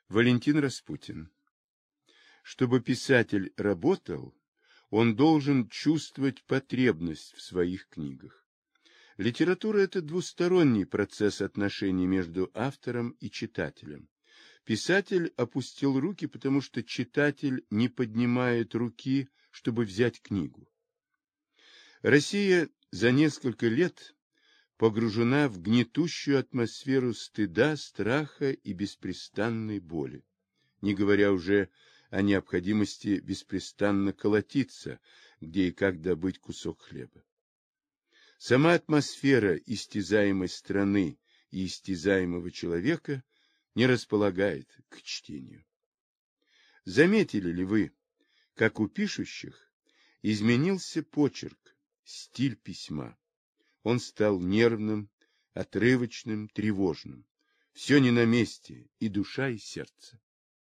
Валентин Распутин. Чтобы писатель работал, он должен чувствовать потребность в своих книгах. Литература – это двусторонний процесс отношений между автором и читателем. Писатель опустил руки, потому что читатель не поднимает руки, чтобы взять книгу. Россия за несколько лет погружена в гнетущую атмосферу стыда, страха и беспрестанной боли, не говоря уже о необходимости беспрестанно колотиться, где и как добыть кусок хлеба. Сама атмосфера истязаемой страны и истязаемого человека не располагает к чтению. Заметили ли вы, как у пишущих изменился почерк, стиль письма? Он стал нервным, отрывочным, тревожным. Все не на месте, и душа, и сердце.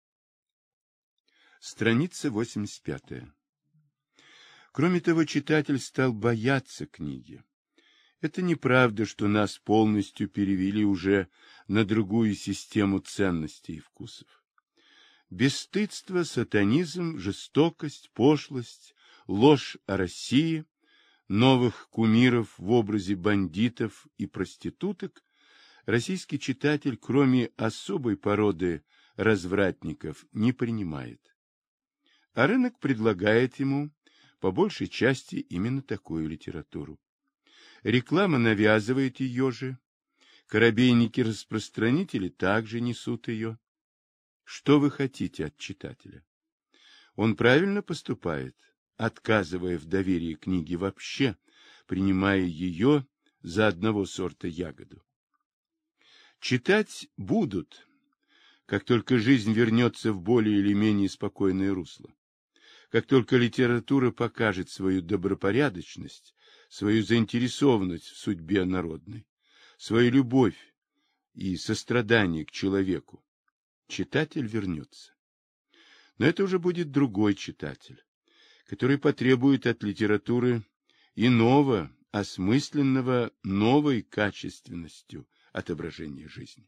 Страница 85. Кроме того, читатель стал бояться книги. Это неправда, что нас полностью перевели уже на другую систему ценностей и вкусов. Бесстыдство, сатанизм, жестокость, пошлость, ложь о России, новых кумиров в образе бандитов и проституток российский читатель, кроме особой породы развратников, не принимает. А рынок предлагает ему, по большей части, именно такую литературу. Реклама навязывает ее же, корабейники-распространители также несут ее. Что вы хотите от читателя? Он правильно поступает, отказывая в доверии книги вообще, принимая ее за одного сорта ягоду. Читать будут, как только жизнь вернется в более или менее спокойное русло. Как только литература покажет свою добропорядочность, свою заинтересованность в судьбе народной, свою любовь и сострадание к человеку, читатель вернется. Но это уже будет другой читатель, который потребует от литературы иного, осмысленного, новой качественностью отображения жизни.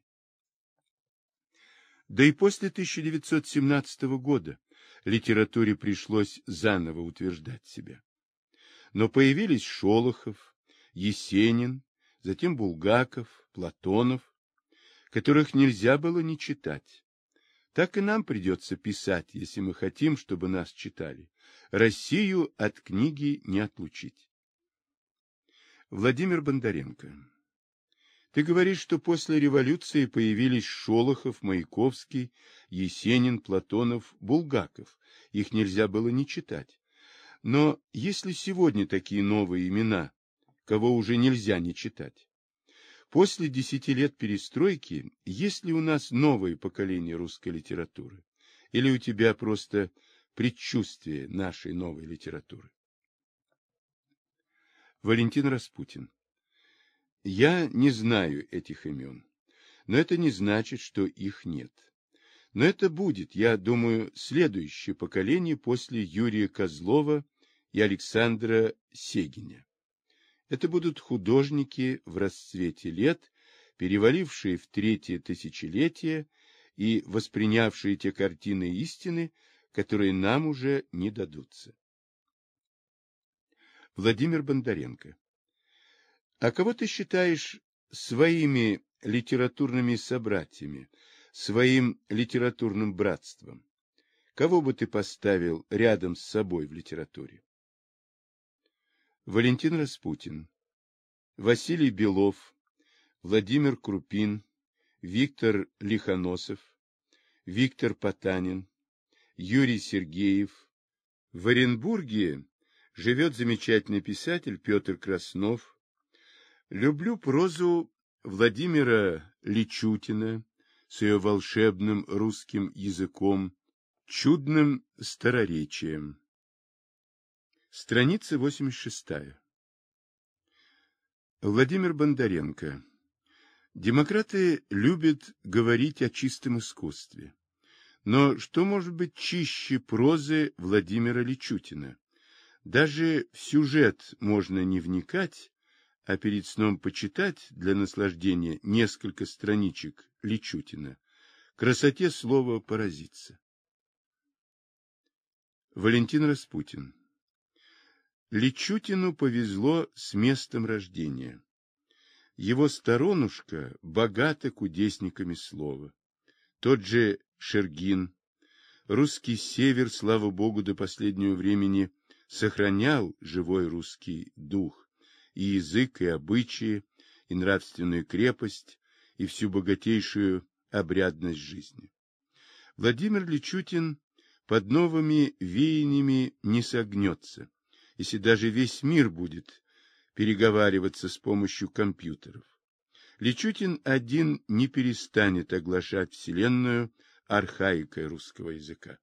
Да и после 1917 года литературе пришлось заново утверждать себя. Но появились Шолохов, Есенин, затем Булгаков, Платонов, которых нельзя было не читать. Так и нам придется писать, если мы хотим, чтобы нас читали. Россию от книги не отлучить. Владимир Бондаренко. Ты говоришь, что после революции появились Шолохов, Маяковский, Есенин, Платонов, Булгаков. Их нельзя было не читать. Но есть ли сегодня такие новые имена, кого уже нельзя не читать? После 10 лет перестройки есть ли у нас новое поколение русской литературы? Или у тебя просто предчувствие нашей новой литературы? Валентин Распутин. Я не знаю этих имен, но это не значит, что их нет. Но это будет, я думаю, следующее поколение после Юрия Козлова и Александра Сегиня. Это будут художники в расцвете лет, перевалившие в третье тысячелетие и воспринявшие те картины истины, которые нам уже не дадутся. Владимир Бондаренко. А кого ты считаешь своими литературными собратьями, своим литературным братством? Кого бы ты поставил рядом с собой в литературе? Валентин Распутин, Василий Белов, Владимир Крупин, Виктор Лихоносов, Виктор Потанин, Юрий Сергеев. В Оренбурге живет замечательный писатель Петр Краснов. Люблю прозу Владимира Личутина с ее волшебным русским языком, чудным староречием. Страница 86. Владимир Бондаренко. Демократы любят говорить о чистом искусстве. Но что может быть чище прозы Владимира Личутина? Даже в сюжет можно не вникать, а перед сном почитать для наслаждения несколько страничек Личутина, красоте слова поразиться. Валентин Распутин. Личутину повезло с местом рождения. Его сторонушка богата кудесниками слова. Тот же Шергин, русский север, слава богу, до последнего времени сохранял живой русский дух, и язык, и обычаи, и нравственную крепость, и всю богатейшую обрядность жизни. Владимир Личутин под новыми веяниями не согнется, если даже весь мир будет переговариваться с помощью компьютеров. Личутин один не перестанет оглашать вселенную архаикой русского языка.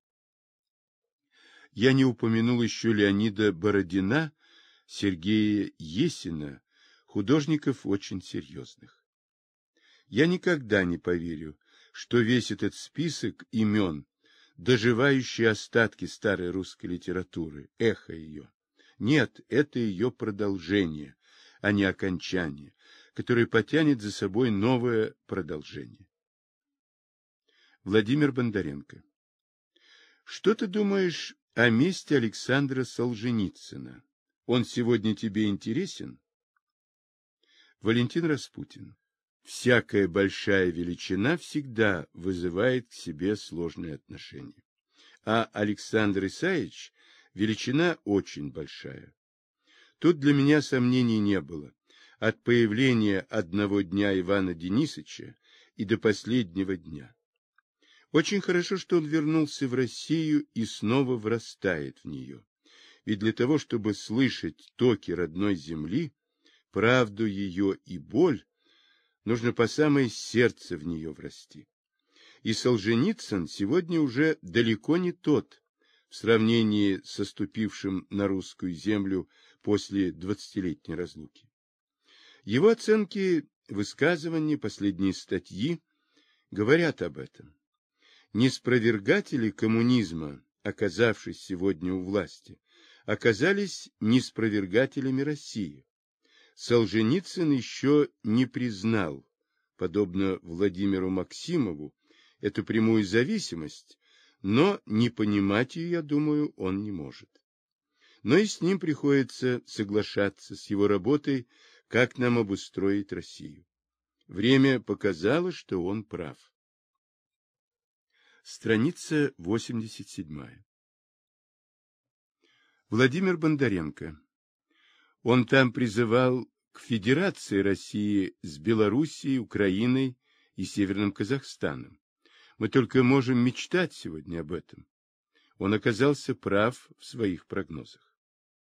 Я не упомянул еще Леонида Бородина, Сергея Есина, художников очень серьезных. Я никогда не поверю, что весь этот список имен, доживающие остатки старой русской литературы, эхо ее. Нет, это ее продолжение, а не окончание, которое потянет за собой новое продолжение. Владимир Бондаренко. Что ты думаешь о месте Александра Солженицына? Он сегодня тебе интересен? Валентин Распутин. Всякая большая величина всегда вызывает к себе сложные отношения. А Александр Исаевич – величина очень большая. Тут для меня сомнений не было. От появления одного дня Ивана Денисовича и до последнего дня. Очень хорошо, что он вернулся в Россию и снова врастает в нее. Ведь для того, чтобы слышать токи родной земли, правду ее и боль, нужно по самое сердце в нее врасти. И Солженицын сегодня уже далеко не тот, в сравнении со ступившим на русскую землю после 20-летней разлуки. Его оценки, высказывания, последние статьи говорят об этом. Неспровергатели коммунизма, оказавшись сегодня у власти, оказались неспровергателями России. Солженицын еще не признал, подобно Владимиру Максимову, эту прямую зависимость, но не понимать ее, я думаю, он не может. Но и с ним приходится соглашаться, с его работой, как нам обустроить Россию. Время показало, что он прав. Страница 87. Владимир Бондаренко. Он там призывал к федерации России с Белоруссией, Украиной и Северным Казахстаном. Мы только можем мечтать сегодня об этом. Он оказался прав в своих прогнозах.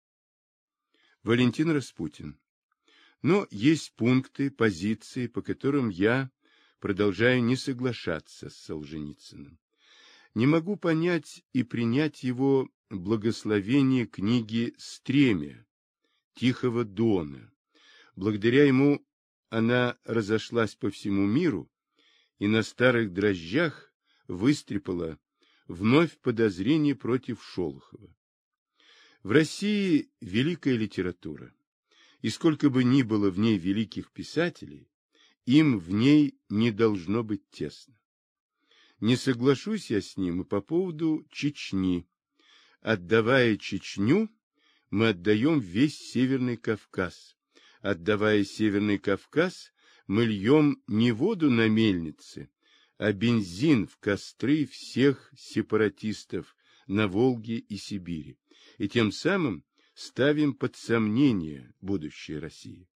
Валентин Распутин. Но есть пункты, позиции, по которым я продолжаю не соглашаться с Солженицыным. Не могу понять и принять его благословение книги «Стремя» Тихого Дона. Благодаря ему она разошлась по всему миру и на старых дрожжах выстрепала вновь подозрение против Шолохова. В России великая литература, и сколько бы ни было в ней великих писателей, им в ней не должно быть тесно. Не соглашусь я с ним и по поводу Чечни. Отдавая Чечню, мы отдаем весь Северный Кавказ. Отдавая Северный Кавказ, мы льем не воду на мельнице, а бензин в костры всех сепаратистов на Волге и Сибири, и тем самым ставим под сомнение будущее России.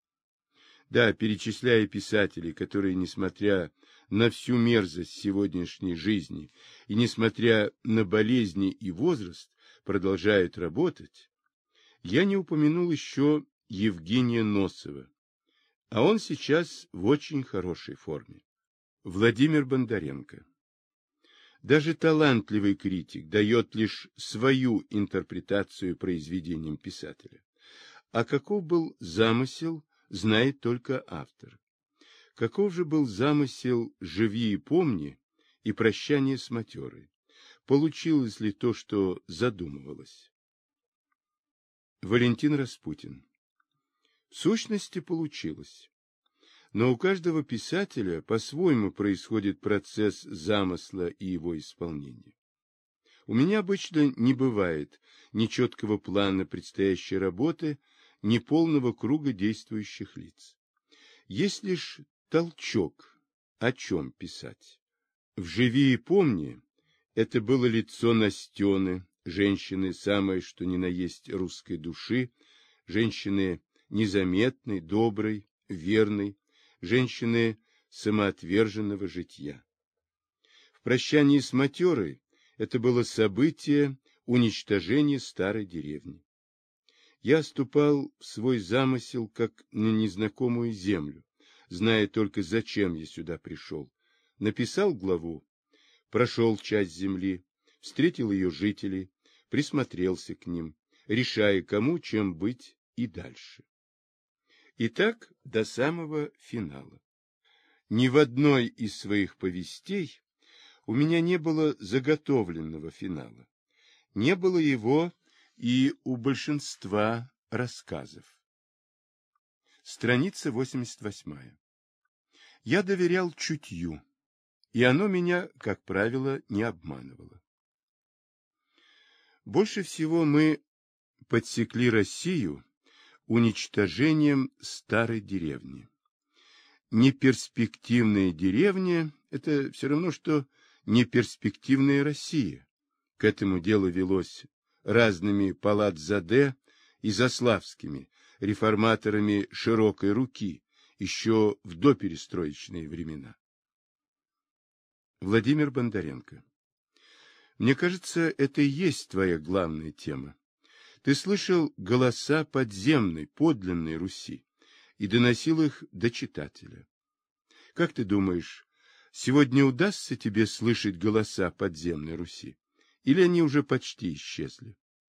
Да, перечисляя писателей, которые, несмотря на всю мерзость сегодняшней жизни и несмотря на болезни и возраст, продолжают работать, я не упомянул еще Евгения Носова, а он сейчас в очень хорошей форме. Владимир Бондаренко. Даже талантливый критик дает лишь свою интерпретацию произведениям писателя. А каков был замысел, знает только автор. Каков же был замысел «Живи и помни» и «Прощание с матерой»? Получилось ли то, что задумывалось? Валентин Распутин. В сущности, получилось. Но у каждого писателя по-своему происходит процесс замысла и его исполнения. У меня обычно не бывает ни четкого плана предстоящей работы, ни полного круга действующих лиц. Есть лишь толчок, о чем писать. «Вживи и помни» — это было лицо Настены, женщины самой что ни на есть русской души, женщины незаметной, доброй, верной, женщины самоотверженного житья. В прощании с матерой это было событие уничтожения старой деревни. Я ступал в свой замысел, как на незнакомую землю, зная только, зачем я сюда пришел. Написал главу, прошел часть земли, встретил ее жителей, присмотрелся к ним, решая, кому чем быть и дальше. И так до самого финала. Ни в одной из своих повестей у меня не было заготовленного финала. Не было его и у большинства рассказов. Страница 88. Я доверял чутью, и оно меня, как правило, не обманывало. Больше всего мы подсекли Россию уничтожением старой деревни. Неперспективная деревня – это все равно, что неперспективная Россия. К этому дело велось разными Палладзаде и Заславскими, реформаторами широкой руки, еще в доперестроечные времена. Владимир Бондаренко. Мне кажется, это и есть твоя главная тема. Ты слышал голоса подземной, подлинной Руси и доносил их до читателя. Как ты думаешь, сегодня удастся тебе слышать голоса подземной Руси? Или они уже почти исчезли?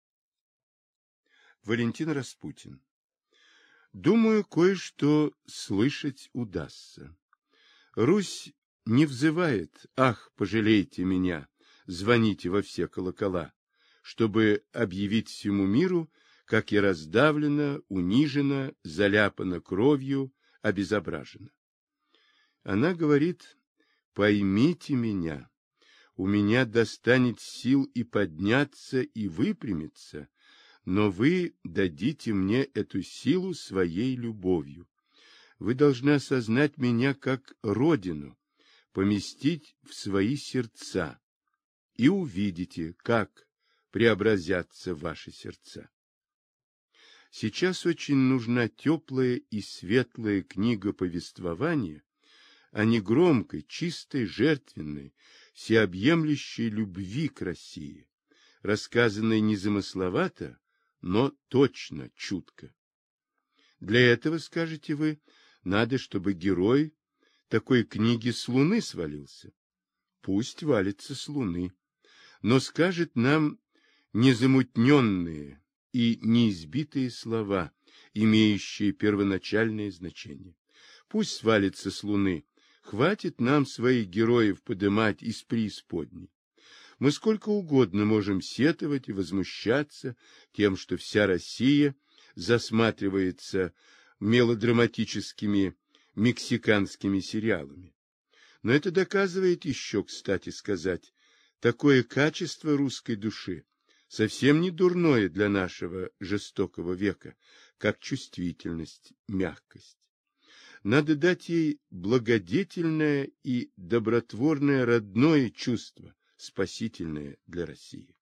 Валентин Распутин. Думаю, кое-что слышать удастся. Русь не взывает: «Ах, пожалейте меня, звоните во все колокола», чтобы объявить всему миру, как я раздавлена, унижена, заляпана кровью, обезображена. Она говорит: «Поймите меня, у меня достанет сил и подняться, и выпрямиться, но вы дадите мне эту силу своей любовью. Вы должны осознать меня как родину, поместить в свои сердца, и увидите, как преобразятся ваши сердца». Сейчас очень нужна теплая и светлая книга повествования, а не громкой, чистой, жертвенной, всеобъемлющей любви к России, рассказанной незамысловато, но точно, чутко. Для этого, скажете вы, надо, чтобы герой такой книги с Луны свалился. Пусть валится с Луны, но скажет нам незамутненные и неизбитые слова, имеющие первоначальное значение. Пусть свалится с Луны, хватит нам своих героев подымать из преисподней. Мы сколько угодно можем сетовать и возмущаться тем, что вся Россия засматривается мелодраматическими мексиканскими сериалами. Но это доказывает еще, кстати сказать, такое качество русской души, совсем не дурное для нашего жестокого века, как чувствительность, мягкость. Надо дать ей благодетельное и добротворное родное чувство, спасительное для России.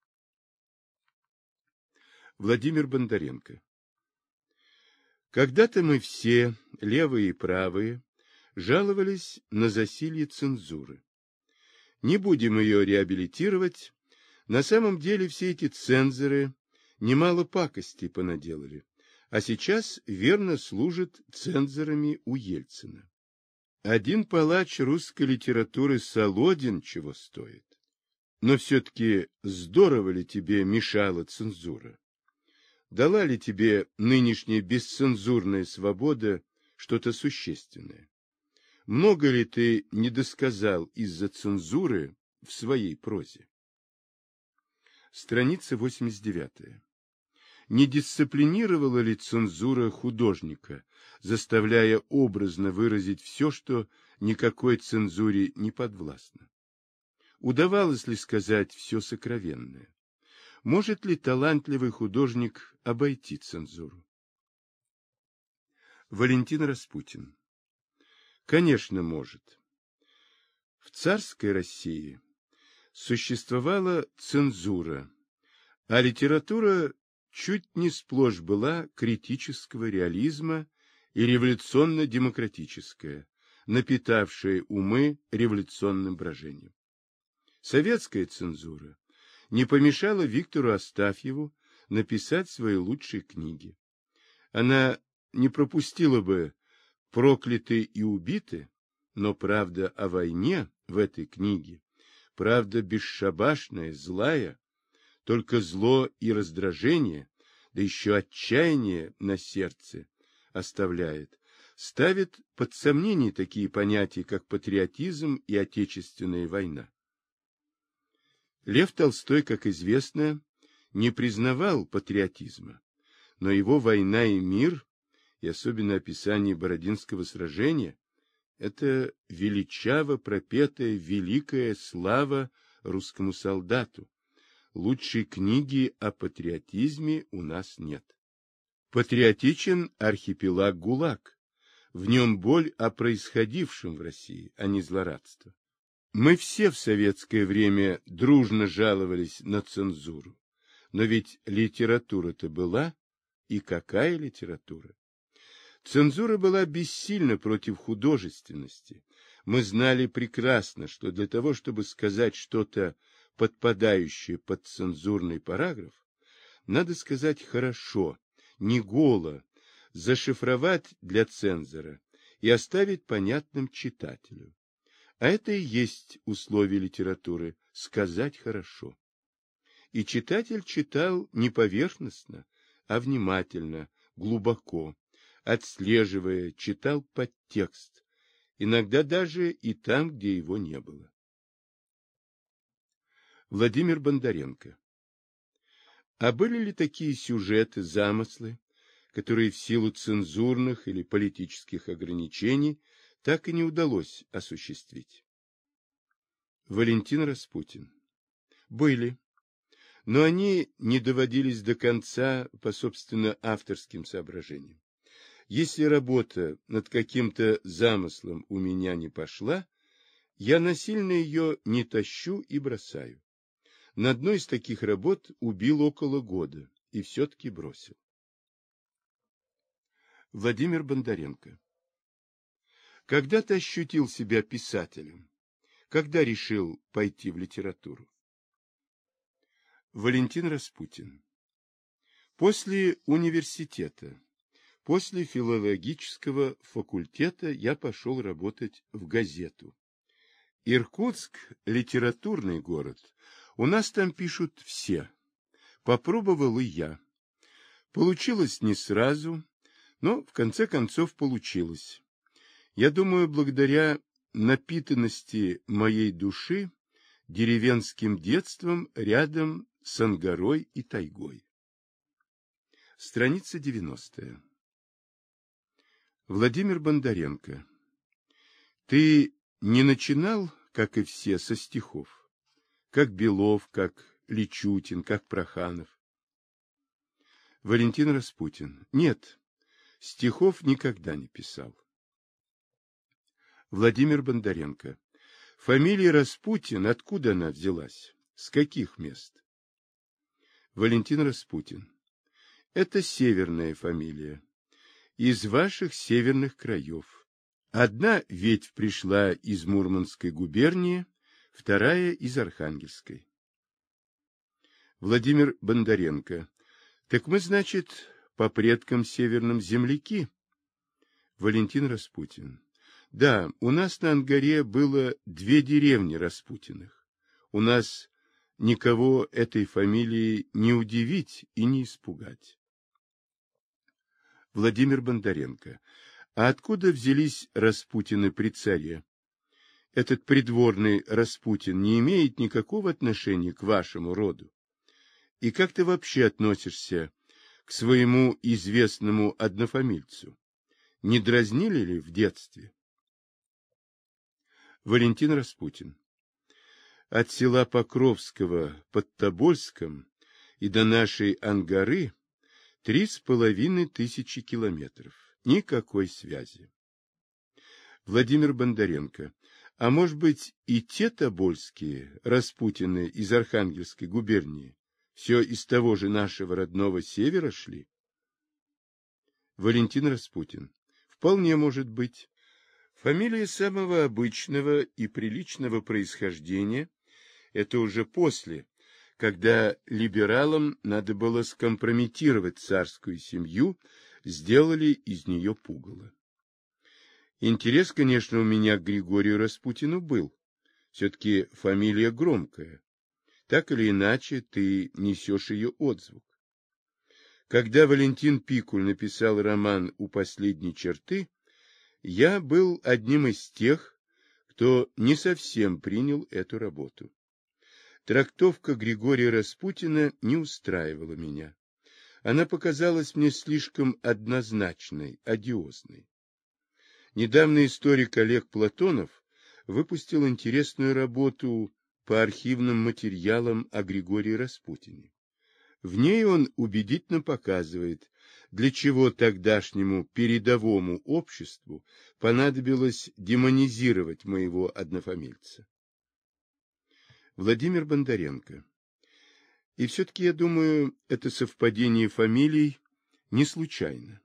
Владимир Бондаренко. Когда-то мы все, левые и правые, жаловались на засилье цензуры. Не будем ее реабилитировать. На самом деле все эти цензоры немало пакостей понаделали, а сейчас верно служат цензорами у Ельцина. Один палач русской литературы Солодин чего стоит. Но все-таки здорово ли тебе мешала цензура? Дала ли тебе нынешняя бесцензурная свобода что-то существенное? Много ли ты не досказал из-за цензуры в своей прозе? Страница 89. Не дисциплинировала ли цензура художника, заставляя образно выразить все, что никакой цензуре не подвластно? Удавалось ли сказать все сокровенное? Может ли талантливый художник обойти цензуру? Валентин Распутин. Конечно, может. В царской России существовала цензура, а литература чуть не сплошь была критического реализма и революционно-демократическая, напитавшая умы революционным брожением. Советская цензура не помешала Виктору Астафьеву написать свои лучшие книги. Она не пропустила бы «Прокляты и убиты», но правда о войне в этой книге, правда бесшабашная, злая, только зло и раздражение, да еще отчаяние на сердце оставляет, ставит под сомнение такие понятия, как патриотизм и отечественная война. Лев Толстой, как известно, не признавал патриотизма, но его «Война и мир», и особенно описание Бородинского сражения, это величаво пропетая великая слава русскому солдату. Лучшей книги о патриотизме у нас нет. Патриотичен архипелаг ГУЛАГ. В нем боль о происходившем в России, а не злорадство. Мы все в советское время дружно жаловались на цензуру. Но ведь литература-то была, и какая литература? Цензура была бессильна против художественности. Мы знали прекрасно, что для того, чтобы сказать что-то, подпадающее под цензурный параграф, надо сказать хорошо, не голо, зашифровать для цензора и оставить понятным читателю. А это и есть условие литературы – сказать хорошо. И читатель читал не поверхностно, а внимательно, глубоко, отслеживая, читал подтекст, иногда даже и там, где его не было. Владимир Бондаренко. А были ли такие сюжеты, замыслы, которые в силу цензурных или политических ограничений так и не удалось осуществить? Валентин Распутин. Были, но они не доводились до конца по, собственно, авторским соображениям. Если работа над каким-то замыслом у меня не пошла, я насильно ее не тащу и бросаю. На одной из таких работ убил около года и все-таки бросил. Владимир Бондаренко. Когда ты ощутил себя писателем? Когда решил пойти в литературу? Валентин Распутин. После университета, после филологического факультета я пошел работать в газету. Иркутск – литературный город. У нас там пишут все. Попробовал и я. Получилось не сразу, но в конце концов получилось. Я думаю, благодаря напитанности моей души деревенским детством рядом с ангарой и тайгой. Страница 90. Владимир Бондаренко. Ты не начинал, как и все, со стихов? Как Белов, как Личутин, как Проханов? Валентин Распутин. Нет, стихов никогда не писал. Владимир Бондаренко. Фамилия Распутин, откуда она взялась? С каких мест? Валентин Распутин. Это северная фамилия. Из ваших северных краев. Одна ветвь пришла из Мурманской губернии, вторая из Архангельской. Владимир Бондаренко. Так мы, значит, по предкам северным земляки? Валентин Распутин. Да, у нас на Ангаре было 2 деревни Распутиных. У нас никого этой фамилией не удивить и не испугать. Владимир Бондаренко. А откуда взялись Распутины при царе? Этот придворный Распутин не имеет никакого отношения к вашему роду. И как ты вообще относишься к своему известному однофамильцу? Не дразнили ли в детстве? Валентин Распутин. От села Покровского под Тобольском и до нашей Ангары 3500 километров. Никакой связи. Владимир Бондаренко. А может быть, и те тобольские Распутины из Архангельской губернии все из того же нашего родного севера шли? Валентин Распутин. Вполне может быть. Фамилия самого обычного и приличного происхождения – это уже после, когда либералам надо было скомпрометировать царскую семью, сделали из нее пугало. Интерес, конечно, у меня к Григорию Распутину был. Все-таки фамилия громкая. Так или иначе, ты несешь ее отзвук. Когда Валентин Пикуль написал роман «У последней черты», я был одним из тех, кто не совсем принял эту работу. Трактовка Григория Распутина не устраивала меня. Она показалась мне слишком однозначной, одиозной. Недавно историк Олег Платонов выпустил интересную работу по архивным материалам о Григории Распутине. В ней он убедительно показывает, для чего тогдашнему передовому обществу понадобилось демонизировать моего однофамильца. Владимир Бондаренко. И все-таки, я думаю, это совпадение фамилий не случайно.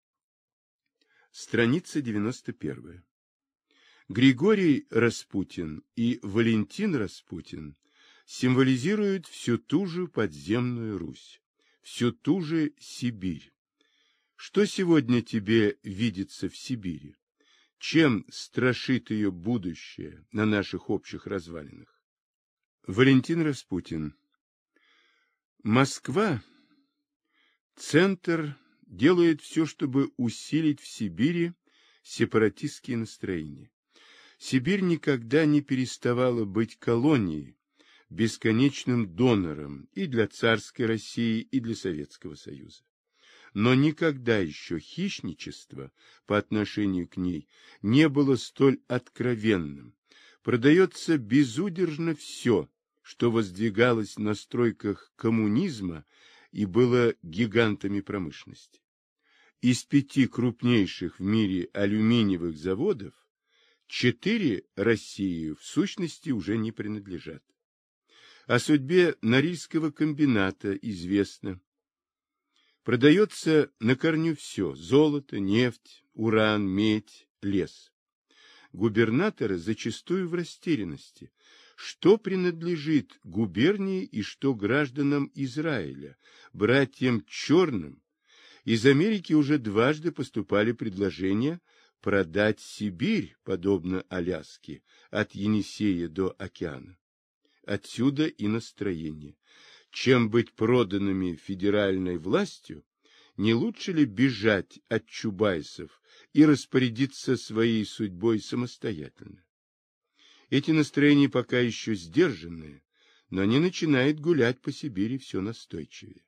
Страница 91. Григорий Распутин и Валентин Распутин символизируют всю ту же подземную Русь, всю ту же Сибирь. Что сегодня тебе видится в Сибири? Чем страшит ее будущее на наших общих развалинах? Валентин Распутин. Москва, центр, делает все, чтобы усилить в Сибири сепаратистские настроения. Сибирь никогда не переставала быть колонией, бесконечным донором и для царской России, и для Советского Союза. Но никогда еще хищничество по отношению к ней не было столь откровенным. Продается безудержно все, что воздвигалось на стройках коммунизма и было гигантами промышленности. Из 5 крупнейших в мире алюминиевых заводов 4 России в сущности уже не принадлежат. О судьбе Норильского комбината известно. Продается на корню все – золото, нефть, уран, медь, лес. Губернаторы зачастую в растерянности. Что принадлежит губернии и что гражданам Израиля, братьям черным? Из Америки уже дважды поступали предложения продать Сибирь, подобно Аляске, от Енисея до океана. Отсюда и настроение. Чем быть проданными федеральной властью, не лучше ли бежать от чубайсов и распорядиться своей судьбой самостоятельно? Эти настроения пока еще сдержанные, но они начинают гулять по Сибири все настойчивее.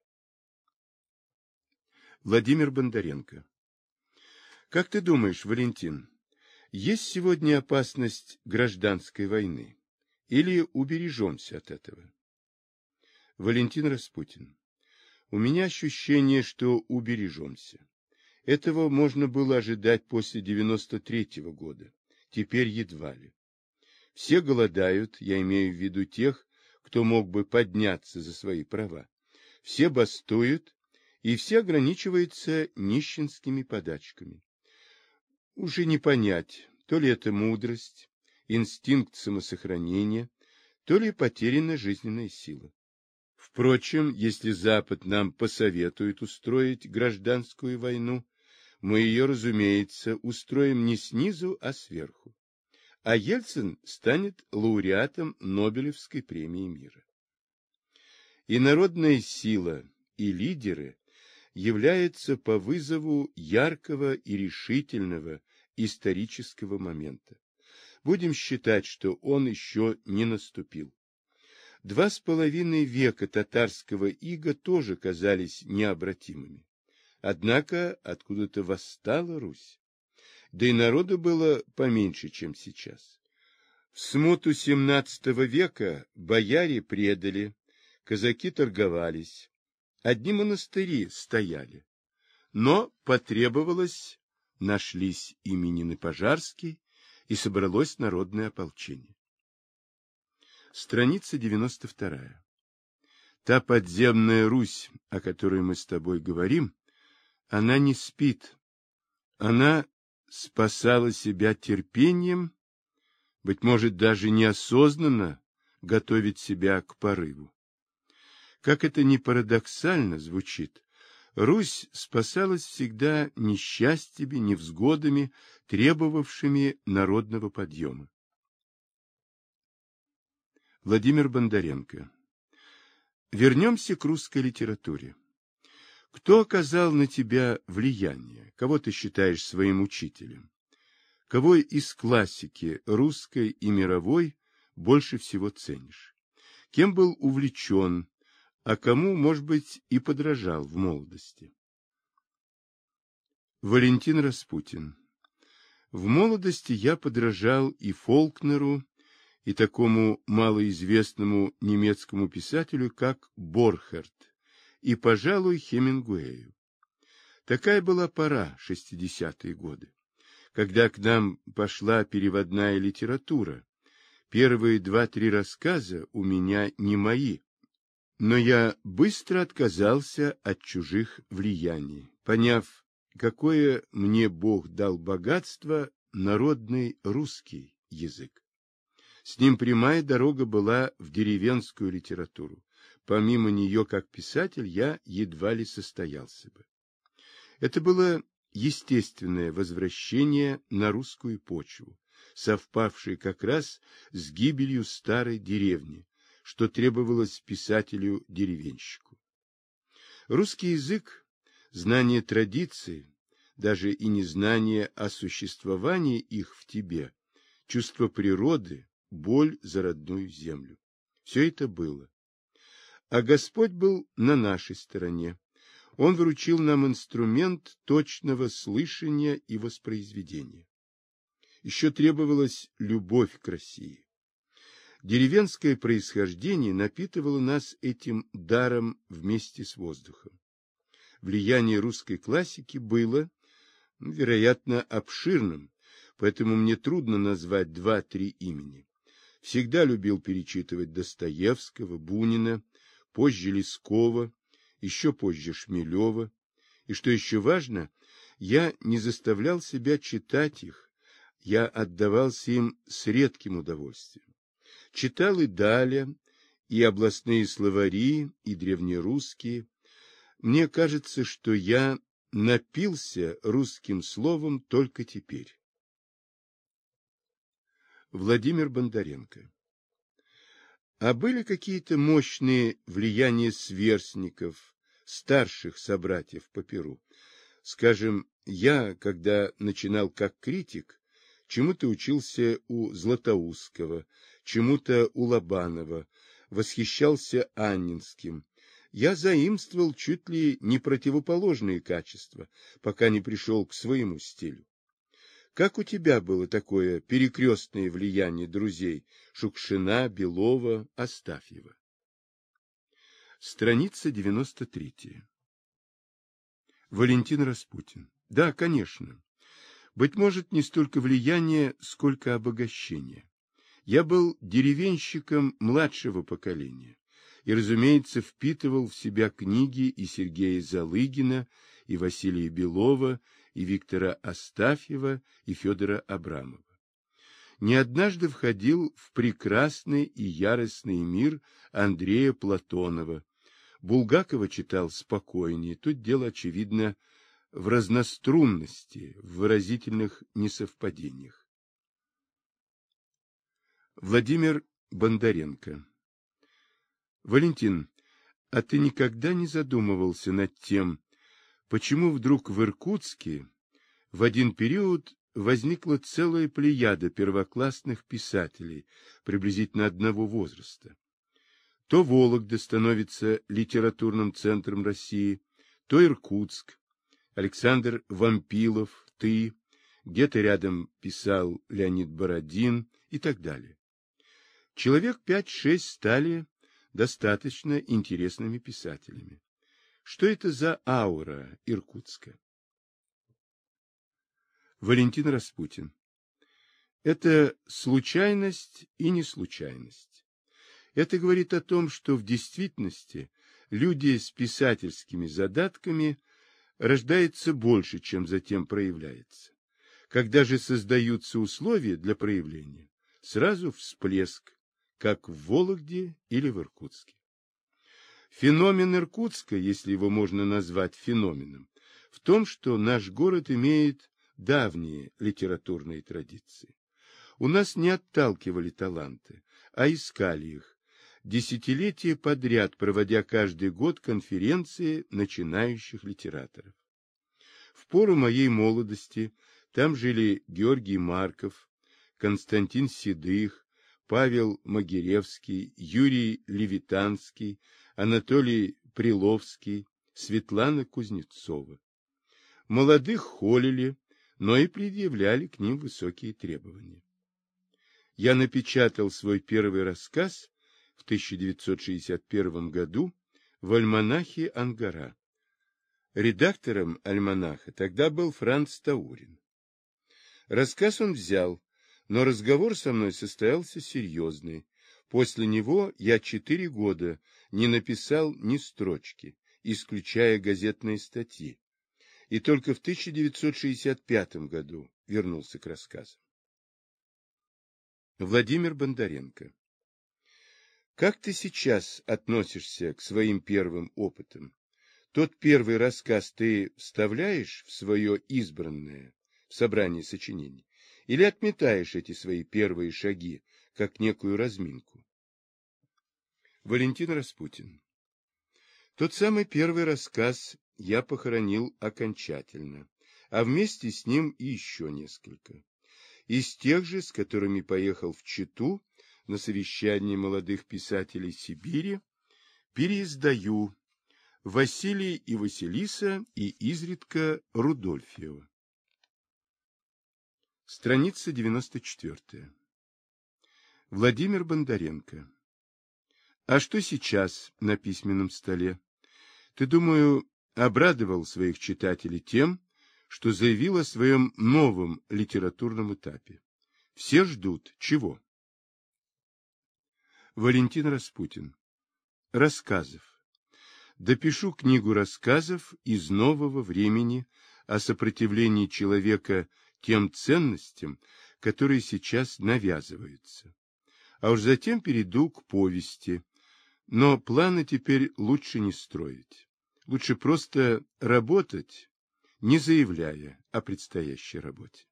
Владимир Бондаренко. Как ты думаешь, Валентин, есть сегодня опасность гражданской войны? Или убережемся от этого? Валентин Распутин. У меня ощущение, что убережемся. Этого можно было ожидать после 93-го года. Теперь едва ли. Все голодают, я имею в виду тех, кто мог бы подняться за свои права. Все бастуют, и все ограничиваются нищенскими подачками. Уже не понять, то ли это мудрость, инстинкт самосохранения, то ли потеряна жизненная сила. Впрочем, если Запад нам посоветует устроить гражданскую войну, мы ее, разумеется, устроим не снизу, а сверху. А Ельцин станет лауреатом Нобелевской премии мира. И народная сила, и лидеры являются по вызову яркого и решительного исторического момента. Будем считать, что он еще не наступил. 2,5 века татарского ига тоже казались необратимыми. Однако откуда-то восстала Русь. Да и народу было поменьше, чем сейчас. В смуту XVII века бояре предали, казаки торговались, одни монастыри стояли. Но потребовалось, нашлись именины Пожарский, и собралось народное ополчение. Страница 92. Та подземная Русь, о которой мы с тобой говорим, она не спит. Она спасала себя терпением, быть может, даже неосознанно готовит себя к порыву. Как это ни парадоксально звучит, Русь спасалась всегда несчастьями, невзгодами, требовавшими народного подъема. Владимир Бондаренко. Вернемся к русской литературе. Кто оказал на тебя влияние? Кого ты считаешь своим учителем? Кого из классики русской и мировой больше всего ценишь? Кем был увлечен, а кому, может быть, и подражал в молодости? Валентин Распутин. В молодости я подражал и Фолкнеру, и такому малоизвестному немецкому писателю, как Борхард, и, пожалуй, Хемингуэю. Такая была пора, 60-е годы, когда к нам пошла переводная литература. Первые 2-3 рассказа у меня не мои, но я быстро отказался от чужих влияний, поняв, какое мне Бог дал богатство, народный русский язык. С ним прямая дорога была в деревенскую литературу. Помимо нее, как писатель, я едва ли состоялся бы. Это было естественное возвращение на русскую почву, совпавшее как раз с гибелью старой деревни, что требовалось писателю-деревенщику. Русский язык, знание традиций, даже и незнание о существовании их в тебе, чувство природы, боль за родную землю. Все это было. А Господь был на нашей стороне. Он вручил нам инструмент точного слышания и воспроизведения. Еще требовалась любовь к России. Деревенское происхождение напитывало нас этим даром вместе с воздухом. Влияние русской классики было, вероятно, обширным, поэтому мне трудно назвать 2-3 имени. Всегда любил перечитывать Достоевского, Бунина, позже Лескова, еще позже Шмелева. И что еще важно, я не заставлял себя читать их, я отдавался им с редким удовольствием. Читал и Даля, и областные словари, и древнерусские. Мне кажется, что я напился русским словом только теперь. Владимир Бондаренко. А были какие-то мощные влияния сверстников, старших собратьев по перу? Скажем, я, когда начинал как критик, чему-то учился у Златоустского, чему-то у Лобанова, восхищался Анненским. Я заимствовал чуть ли не противоположные качества, пока не пришел к своему стилю. Как у тебя было такое перекрестное влияние друзей Шукшина, Белова, Астафьева? Страница 93. Валентин Распутин. Да, конечно. Быть может, не столько влияние, сколько обогащение. Я был деревенщиком младшего поколения и, разумеется, впитывал в себя книги и Сергея Залыгина, и Василия Белова, и Виктора Астафьева, и Федора Абрамова. Не однажды входил в прекрасный и яростный мир Андрея Платонова. Булгакова читал спокойнее, тут дело, очевидно, в разнострунности, в выразительных несовпадениях. Владимир Бондаренко. Валентин, а ты никогда не задумывался над тем, почему вдруг в Иркутске в один период возникла целая плеяда первоклассных писателей, приблизительно одного возраста? То Вологда становится литературным центром России, то Иркутск. Александр Вампилов, ты, где-то рядом писал Леонид Бородин и так далее. Человек 5-6 стали достаточно интересными писателями. Что это за аура Иркутска? Валентин Распутин. Это случайность и не случайность. Это говорит о том, что в действительности люди с писательскими задатками рождается больше, чем затем проявляется. Когда же создаются условия для проявления, сразу всплеск, как в Вологде или в Иркутске. Феномен Иркутска, если его можно назвать феноменом, в том, что наш город имеет давние литературные традиции. У нас не отталкивали таланты, а искали их, десятилетия подряд проводя каждый год конференции начинающих литераторов. В пору моей молодости там жили Георгий Марков, Константин Седых, Павел Могилевский, Юрий Левитанский, Анатолий Приловский, Светлана Кузнецова. Молодых холили, но и предъявляли к ним высокие требования. Я напечатал свой первый рассказ в 1961 году в альманахе «Ангара». Редактором альманаха тогда был Франц Таурин. Рассказ он взял, но разговор со мной состоялся серьезный. После него я 4 года не написал ни строчки, исключая газетные статьи, и только в 1965 году вернулся к рассказам. Владимир Бондаренко. Как ты сейчас относишься к своим первым опытам? Тот первый рассказ ты вставляешь в свое избранное в собрании сочинений или отметаешь эти свои первые шаги, как некую разминку? Валентин Распутин. Тот самый первый рассказ я похоронил окончательно, а вместе с ним и еще несколько. Из тех же, с которыми поехал в Читу на совещание молодых писателей Сибири, переиздаю Василий и Василиса и изредка Рудольфиева. Страница 94. Владимир Бондаренко. А что сейчас на письменном столе? Ты, думаю, обрадовал своих читателей тем, что заявил о своем новом литературном этапе. Все ждут чего? Валентин Распутин. Рассказов. Допишу книгу рассказов из нового времени о сопротивлении человека тем ценностям, которые сейчас навязываются. А уж затем перейду к повести. Но планы теперь лучше не строить. Лучше просто работать, не заявляя о предстоящей работе.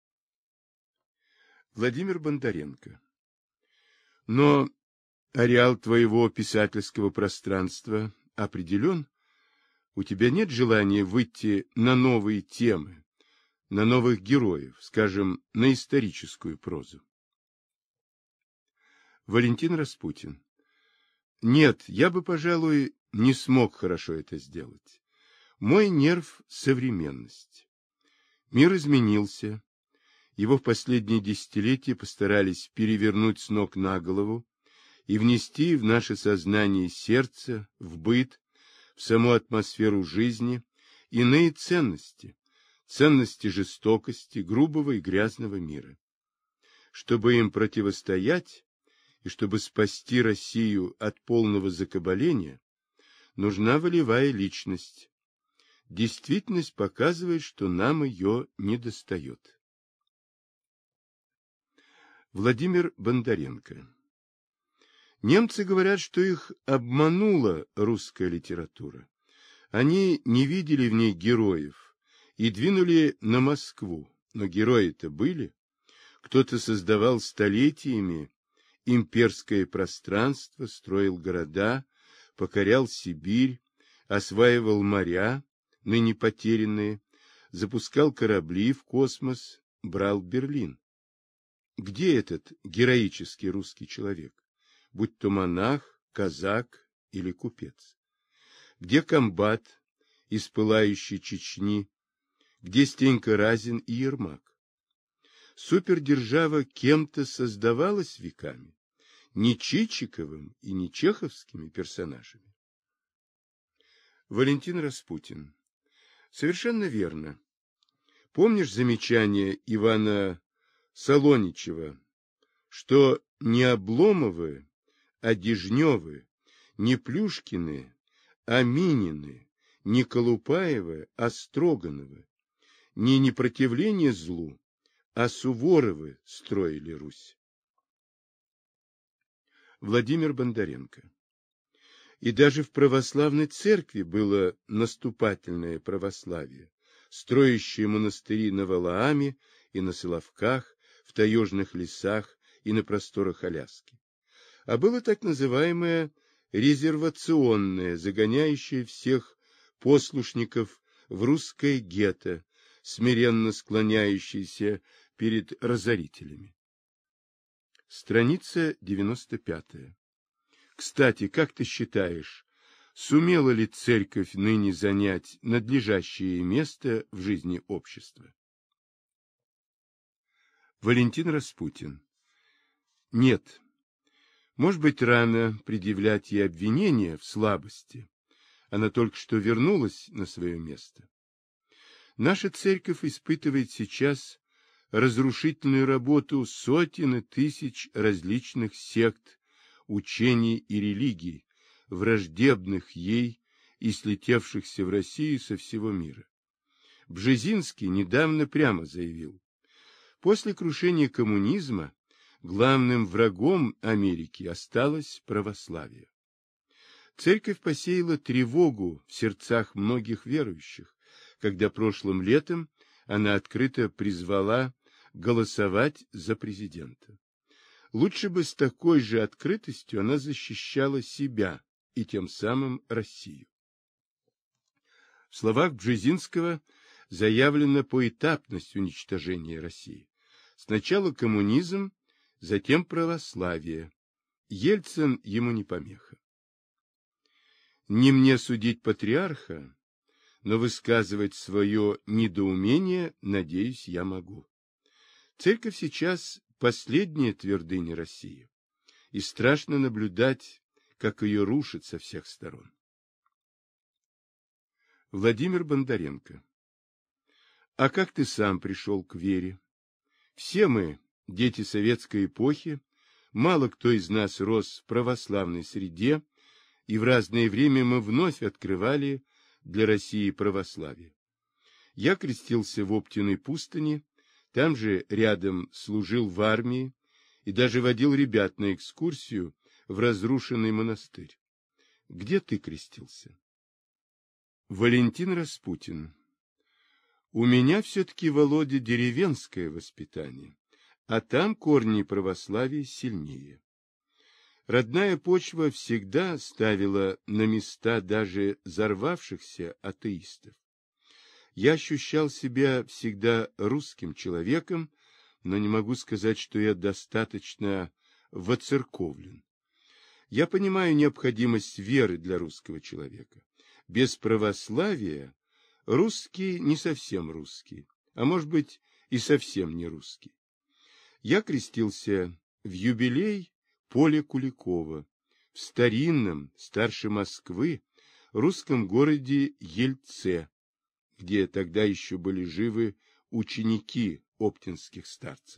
Владимир Бондаренко. Но ареал твоего писательского пространства определен? У тебя нет желания выйти на новые темы, на новых героев, скажем, на историческую прозу? Валентин Распутин. Нет, я бы, пожалуй, не смог хорошо это сделать. Мой нерв — современность. Мир изменился. Его в последние десятилетия постарались перевернуть с ног на голову и внести в наше сознание и сердце, в быт, в саму атмосферу жизни иные ценности, ценности жестокости, грубого и грязного мира. Чтобы им противостоять и чтобы спасти Россию от полного закабаления, нужна волевая личность. Действительность показывает, что нам ее недостает. Владимир Бондаренко. Немцы говорят, что их обманула русская литература. Они не видели в ней героев и двинули на Москву. Но герои-то были. Кто-то создавал столетиями имперское пространство, строил города, покорял Сибирь, осваивал моря, ныне потерянные, запускал корабли в космос, брал Берлин. Где этот героический русский человек? Будь то монах, казак или купец? Где комбат из пылающей Чечни? Где Стенька Разин и Ермак? Супердержава кем-то создавалась веками, не Чичиковым и не чеховскими персонажами. Валентин Распутин. Совершенно верно. Помнишь замечание Ивана Солоничева, что не Обломовы, а Дежневы, не Плюшкины, а Минины, не Колупаевы, а Строгановы, не непротивление злу, а Суворовы строили Русь? Владимир Бондаренко. И даже в православной церкви было наступательное православие, строящее монастыри на Валааме и на Соловках, в таежных лесах и на просторах Аляски. А было так называемое резервационное, загоняющее всех послушников в русское гетто, смиренно склоняющееся перед разорителями. Страница 95. Кстати, как ты считаешь, сумела ли церковь ныне занять надлежащее место в жизни общества? Валентин Распутин. Нет. Может быть, рано предъявлять ей обвинения в слабости. Она только что вернулась на свое место. Наша церковь испытывает сейчас разрушительную работу сотен и тысяч различных сект, учений и религий, враждебных ей и слетевшихся в Россию со всего мира. Бжезинский недавно прямо заявил: после крушения коммунизма главным врагом Америки осталось православие. Церковь посеяла тревогу в сердцах многих верующих, когда прошлым летом она открыто призвала голосовать за президента. Лучше бы с такой же открытостью она защищала себя и тем самым Россию. В словах Бжезинского заявлена поэтапность уничтожения России. Сначала коммунизм, затем православие. Ельцин ему не помеха. Не мне судить патриарха, но высказывать свое недоумение, надеюсь, я могу. Церковь сейчас последняя твердыня России, и страшно наблюдать, как ее рушат со всех сторон. Владимир Бондаренко. А как ты сам пришел к вере? Все мы, дети советской эпохи, мало кто из нас рос в православной среде, и в разное время мы вновь открывали для России православие. Я крестился в Оптиной пустыне, там же рядом служил в армии и даже водил ребят на экскурсию в разрушенный монастырь. Где ты крестился? Валентин Распутин. У меня все-таки, Володя, деревенское воспитание, а там корни православия сильнее. Родная почва всегда ставила на места даже взорвавшихся атеистов. Я ощущал себя всегда русским человеком, но не могу сказать, что я достаточно воцерковлен. Я понимаю необходимость веры для русского человека. Без православия русский не совсем русский, а может быть и совсем не русский. Я крестился в юбилей Поля Куликова, в старинном, старше Москвы, русском городе Ельце, где тогда еще были живы ученики оптинских старцев.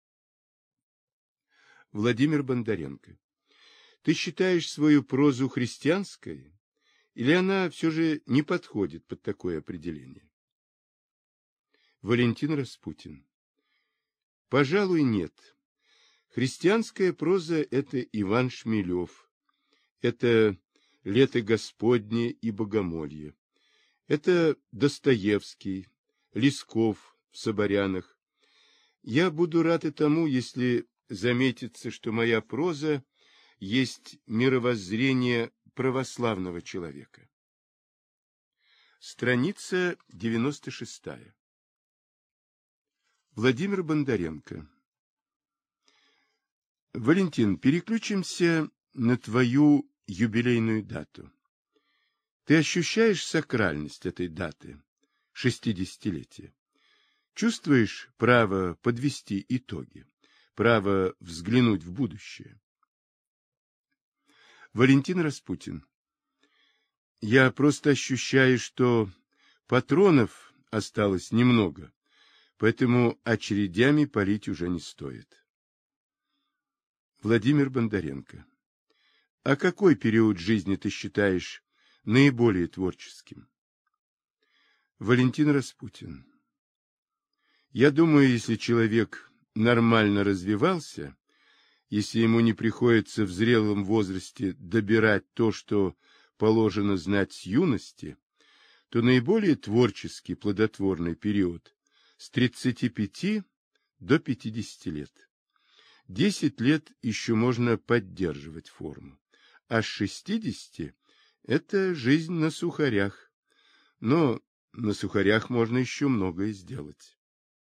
Владимир Бондаренко. Ты считаешь свою прозу христианской, или она все же не подходит под такое определение? Валентин Распутин. Пожалуй, нет. Христианская проза – это Иван Шмелев, это «Лето Господне» и «Богомолье». Это Достоевский, Лесков в «Соборянах». Я буду рад и тому, если заметится, что моя проза есть мировоззрение православного человека. Страница 96. Владимир Бондаренко. Валентин, переключимся на твою юбилейную дату. Ты ощущаешь сакральность этой даты, 60-летия? Чувствуешь право подвести итоги, право взглянуть в будущее? Валентин Распутин. Я просто ощущаю, что патронов осталось немного, поэтому очередями палить уже не стоит. Владимир Бондаренко. А какой период жизни ты считаешь наиболее творческим? Валентин Распутин. Я думаю, если человек нормально развивался, если ему не приходится в зрелом возрасте добирать то, что положено знать с юности, то наиболее творческий, плодотворный период с 35 до 50 лет. 10 лет еще можно поддерживать форму, а с 60 это жизнь на сухарях. Но на сухарях можно еще многое сделать.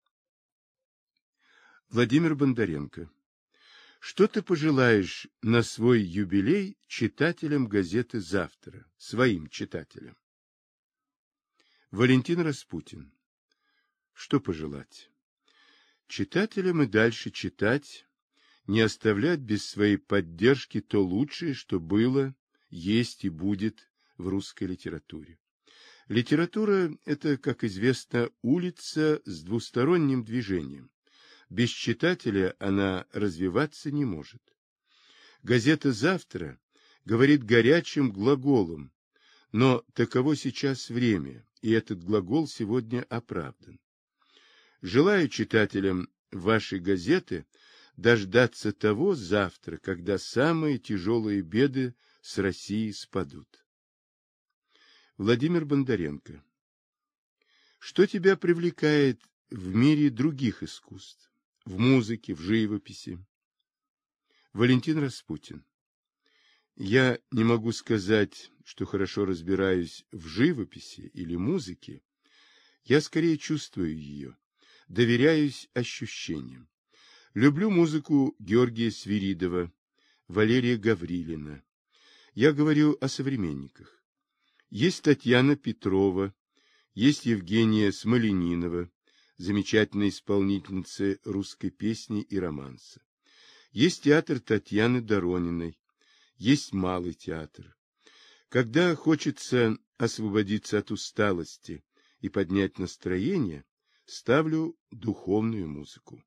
Владимир Бондаренко. Что ты пожелаешь на свой юбилей читателям газеты «Завтра», своим читателям? Валентин Распутин. Что пожелать? Читателям и дальше читать, не оставлять без своей поддержки то лучшее, что было, есть и будет в русской литературе. Литература – это, как известно, улица с двусторонним движением. Без читателя она развиваться не может. Газета «Завтра» говорит горячим глаголом, но таково сейчас время, и этот глагол сегодня оправдан. Желаю читателям вашей газеты дождаться того завтра, когда самые тяжелые беды с Россией спадут. Владимир Бондаренко. Что тебя привлекает в мире других искусств? В музыке, в живописи? Валентин Распутин. Я не могу сказать, что хорошо разбираюсь в живописи или музыке. Я скорее чувствую ее, доверяюсь ощущениям. Люблю музыку Георгия Свиридова, Валерия Гаврилина. Я говорю о современниках. Есть Татьяна Петрова, есть Евгения Смоленинова, замечательная исполнительница русской песни и романса. Есть театр Татьяны Дорониной, есть малый театр. Когда хочется освободиться от усталости и поднять настроение, ставлю духовную музыку.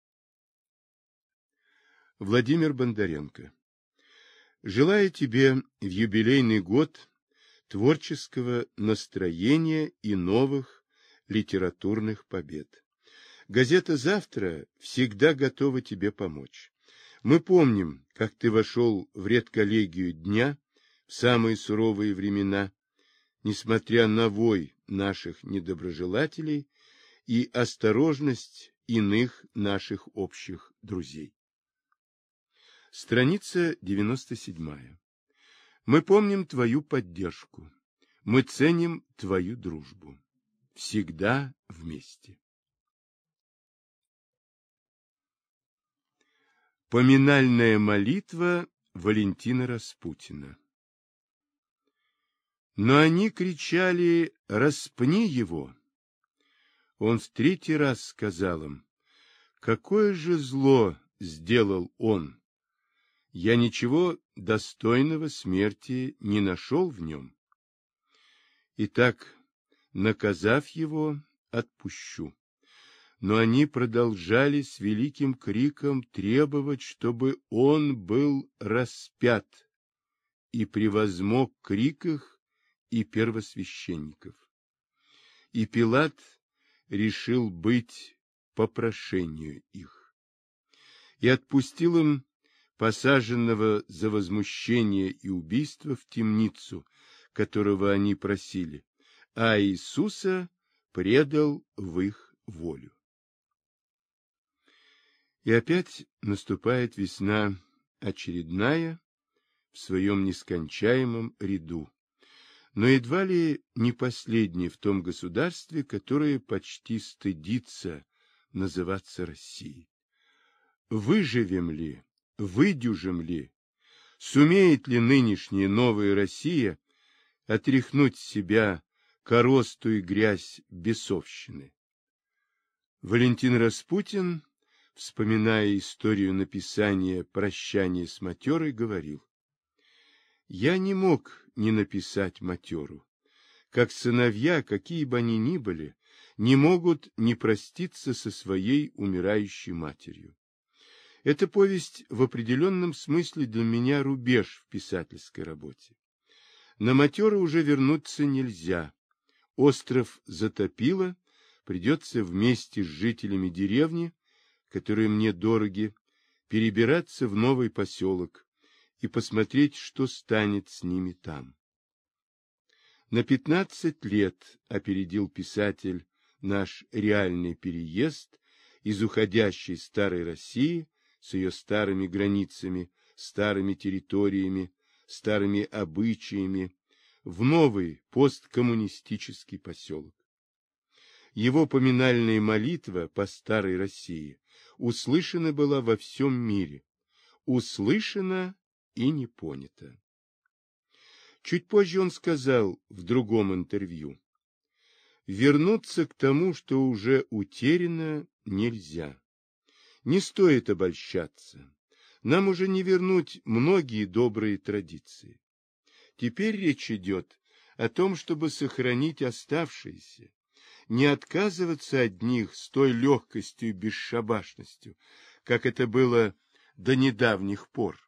Владимир Бондаренко. Желаю тебе в юбилейный год творческого настроения и новых литературных побед. Газета «Завтра» всегда готова тебе помочь. Мы помним, как ты вошел в редколлегию дня в самые суровые времена, несмотря на вой наших недоброжелателей и осторожность иных наших общих друзей. Страница 97. Мы помним твою поддержку. Мы ценим твою дружбу. Всегда вместе. Поминальная молитва Валентина Распутина. Но они кричали: «Распни его!» Он в третий раз сказал им: «Какое же зло сделал он! Я ничего достойного смерти не нашел в нем. Итак, наказав его, отпущу». Но они продолжали с великим криком требовать, чтобы он был распят, и превозмог крик их и первосвященников. И Пилат решил быть по прошению их, и отпустил им посаженного за возмущение и убийство в темницу, которого они просили, а Иисуса предал в их волю. И опять наступает весна очередная в своем нескончаемом ряду, но едва ли не последняя в том государстве, которое почти стыдится называться Россией. Выживем ли, выдюжим ли, Сумеет ли нынешняя новая Россия отряхнуть с себя коросту и грязь бесовщины? Валентин Распутин, вспоминая историю написания «Прощания с матерой», говорил: «Я не мог не написать матеру, как сыновья, какие бы они ни были, не могут не проститься со своей умирающей матерью. Эта повесть в определенном смысле для меня рубеж в писательской работе. На матеру уже вернуться нельзя. Остров затопило, придется вместе с жителями деревни, которые мне дороги, перебираться в новый поселок и посмотреть, что станет с ними там». На 15 лет опередил писатель наш реальный переезд из уходящей старой России с ее старыми границами, старыми территориями, старыми обычаями в новый посткоммунистический поселок. Его поминальная молитва по старой России услышана была во всем мире, услышана и не понята. Чуть позже он сказал в другом интервью: «Вернуться к тому, что уже утеряно, нельзя. Не стоит обольщаться. Нам уже не вернуть многие добрые традиции. Теперь речь идет о том, чтобы сохранить оставшиеся, не отказываться от них с той легкостью и бесшабашностью, как это было до недавних пор».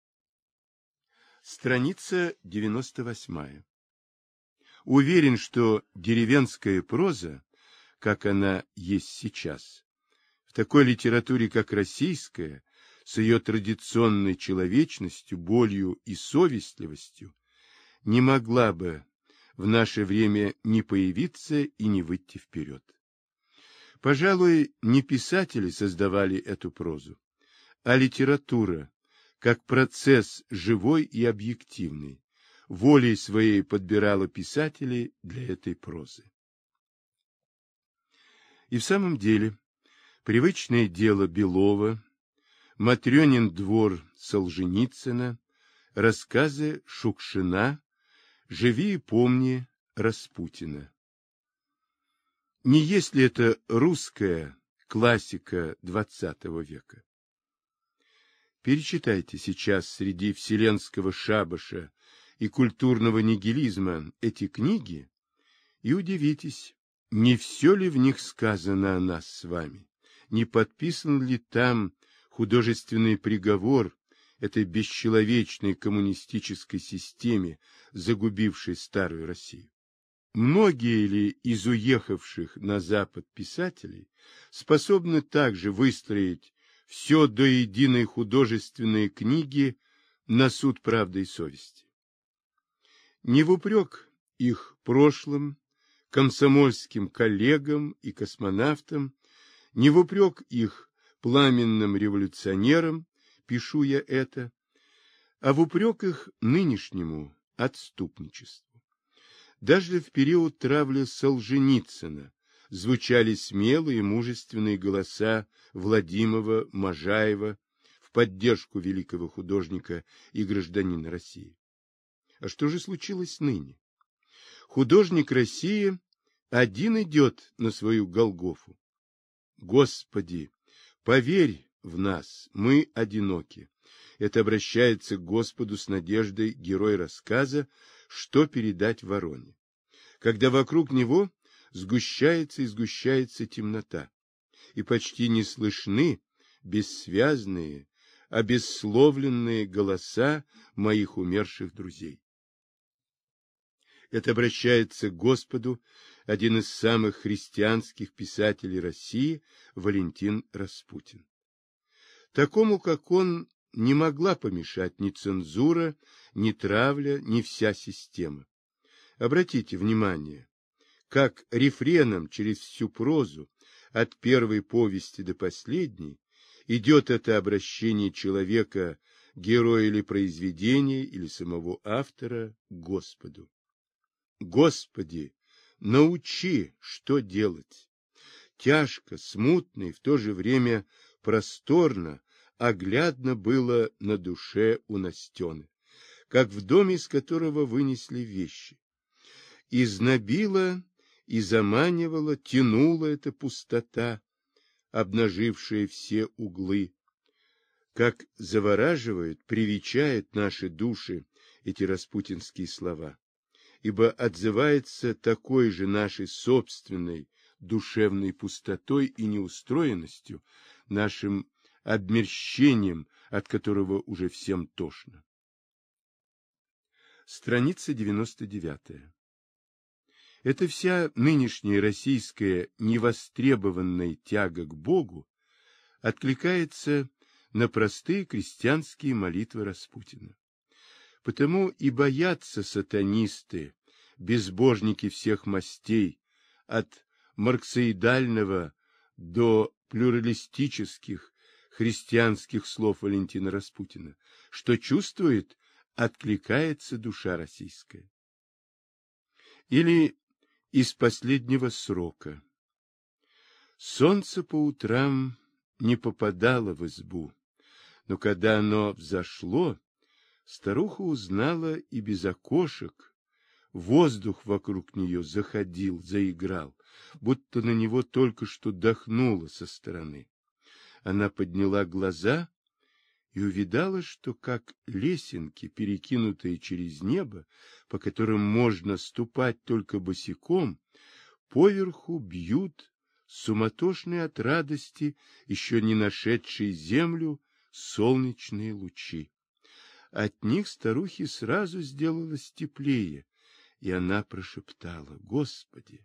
Страница 98. Уверен, что деревенская проза, как она есть сейчас, в такой литературе, как российская, с ее традиционной человечностью, болью и совестливостью, не могла бы в наше время не появиться и не выйти вперед. Пожалуй, не писатели создавали эту прозу, а литература, как процесс живой и объективный, волей своей подбирала писателей для этой прозы. И в самом деле, привычное дело Белова, Матрёнин двор Солженицына, рассказы Шукшина, «Живи и помни» Распутина. Не есть ли это русская классика XX века? Перечитайте сейчас среди вселенского шабаша и культурного нигилизма эти книги и удивитесь, не все ли в них сказано о нас с вами, не подписан ли там художественный приговор этой бесчеловечной коммунистической системе, загубившей старую Россию. Многие ли из уехавших на Запад писателей способны также выстроить все до единой художественной книги на суд правды и совести? Не в упрек их прошлым, комсомольским коллегам и космонавтам, не в упрек их пламенным революционерам пишу я это, а в упрек их нынешнему отступничеству. Даже в период травли Солженицына звучали смелые и мужественные голоса Владимира Можаева в поддержку великого художника и гражданина России. А что же случилось ныне? Художник России один идет на свою Голгофу. Господи, поверь в нас, мы одиноки. Это обращается к Господу с надеждой герой рассказа «Что передать вороне?», когда вокруг него сгущается и сгущается темнота, и почти не слышны бессвязные, обессловленные голоса моих умерших друзей. Это обращается к Господу один из самых христианских писателей России, Валентин Распутин. Такому, как он, не могла помешать ни цензура, ни травля, ни вся система. Обратите внимание, как рефреном через всю прозу, от первой повести до последней, идет это обращение человека, героя или произведения, или самого автора, к Господу. Господи, научи, что делать. Тяжко, смутно и в то же время просторно, оглядно было на душе у Настены, как в доме, из которого вынесли вещи. И знобила, и заманивала, тянула эта пустота, обнажившая все углы. Как завораживают, привечают наши души эти распутинские слова, ибо отзывается такой же нашей собственной душевной пустотой и неустроенностью, нашим обмерщением, от которого уже всем тошно. Страница 99. Эта вся нынешняя российская невостребованная тяга к Богу откликается на простые крестьянские молитвы Распутина. Потому и боятся сатанисты, безбожники всех мастей, от марксоидального до плюралистических христианских слов Валентина Распутина, что чувствует, откликается душа российская. Или из последнего срока. Солнце по утрам не попадало в избу, но когда оно взошло, старуха узнала и без окошек. Воздух вокруг нее заходил, заиграл, будто на него только что дохнуло со стороны. Она подняла глаза и увидала, что как лесенки, перекинутые через небо, по которым можно ступать только босиком, поверху бьют суматошные от радости, еще не нашедшие землю, солнечные лучи. От них старухе сразу сделалось теплее, и она прошептала: «Господи!».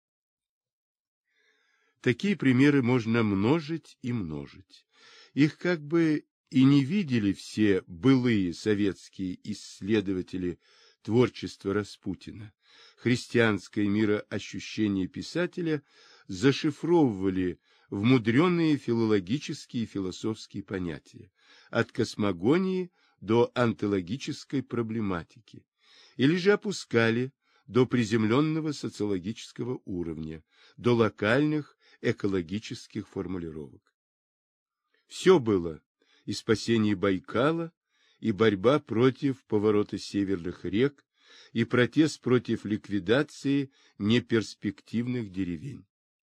Такие примеры можно множить и множить. Их как бы и не видели все былые советские исследователи творчества Распутина. Христианское мироощущение писателя зашифровывали в мудреные филологические и философские понятия, от космогонии до онтологической проблематики, или же опускали до приземленного социологического уровня, до локальных экологических формулировок. Все было: и спасение Байкала, и борьба против поворота северных рек, и протест против ликвидации неперспективных деревень.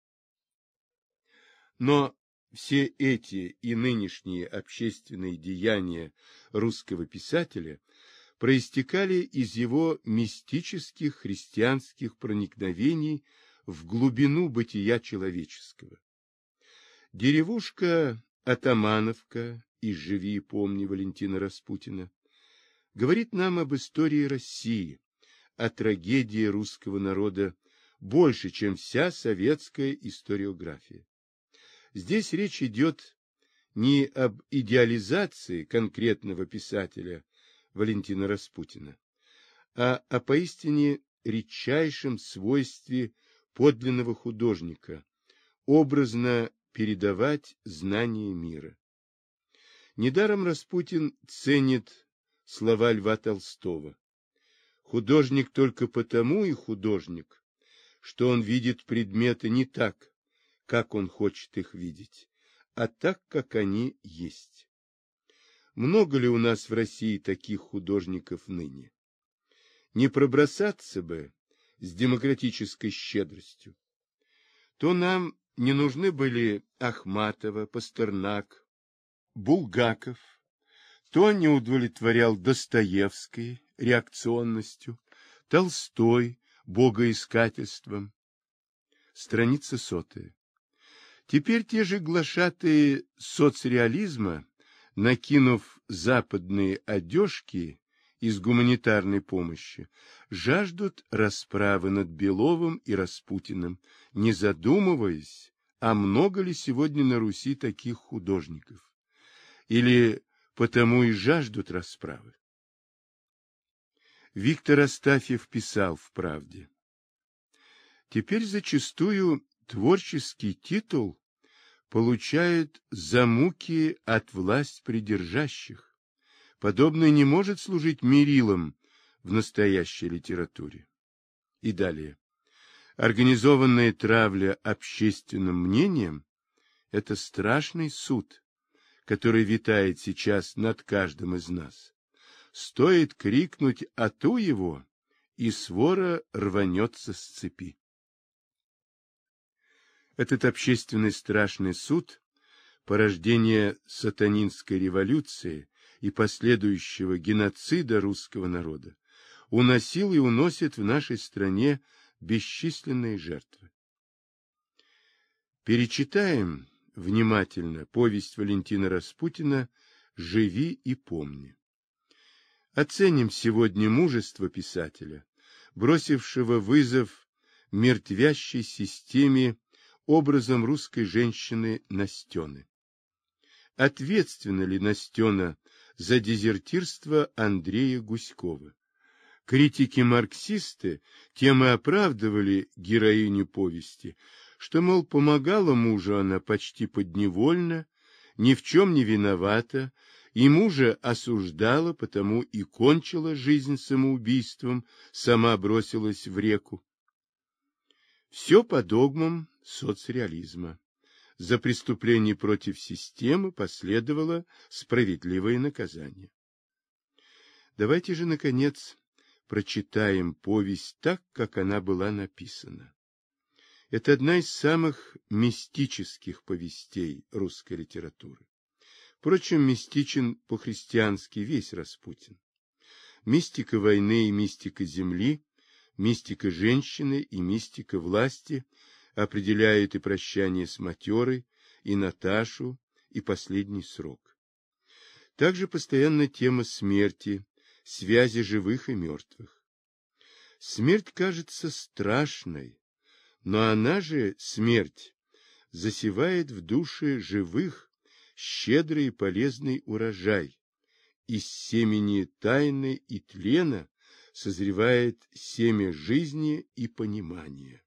Но все эти и нынешние общественные деяния русского писателя проистекали из его мистических христианских проникновений в глубину бытия человеческого. Деревушка Атамановка из «Живи и помни» Валентина Распутина говорит нам об истории России, о трагедии русского народа больше, чем вся советская историография. Здесь речь идет не об идеализации конкретного писателя Валентина Распутина, а о поистине редчайшем свойстве подлинного художника – образно передавать знания мира. Недаром Распутин ценит слова Льва Толстого: «Художник только потому и художник, что он видит предметы не так, как он хочет их видеть, а так, как они есть». Много ли у нас в России таких художников ныне? Не пробросаться бы с демократической щедростью. То нам не нужны были Ахматова, Пастернак, Булгаков, то не удовлетворял Достоевский реакционностью, Толстой богоискательством. Страница 100. Теперь те же глашатые соцреализма, накинув западные одежки из гуманитарной помощи, жаждут расправы над Беловым и Распутиным, не задумываясь, а много ли сегодня на Руси таких художников? Или потому и жаждут расправы? Виктор Астафьев писал в «Правде»: «Теперь зачастую творческий титул получает за муки от власть придержащих. Подобное не может служить мерилом в настоящей литературе». И далее: «Организованная травля общественным мнением – это страшный суд, который витает сейчас над каждым из нас. Стоит крикнуть «Ату его!» и свора рванется с цепи. Этот общественный страшный суд, порождение сатанинской революции и последующего геноцида русского народа, уносил и уносит в нашей стране бесчисленные жертвы. Перечитаем внимательно повесть Валентина Распутина «Живи и помни». Оценим сегодня мужество писателя, бросившего вызов мертвящей системе образом русской женщины Настены. Ответственна ли Настена за дезертирство Андрея Гуськова? Критики-марксисты тем и оправдывали героиню повести, что, мол, помогала мужу она почти подневольно, ни в чем не виновата, и мужа осуждала, потому и кончила жизнь самоубийством, сама бросилась в реку. Все по догмам соцреализма. За преступление против системы последовало справедливое наказание. Давайте же, наконец, прочитаем повесть так, как она была написана. Это одна из самых мистических повестей русской литературы. Впрочем, мистичен по-христиански весь Распутин. Мистика войны и мистика земли, мистика женщины и мистика власти определяют и прощание с матерой, и Наташу, и последний срок. Также постоянно тема смерти, связи живых и мертвых. Смерть кажется страшной, но она же, смерть, засевает в душе живых щедрый и полезный урожай. Из семени тайны и тлена созревает семя жизни и понимания.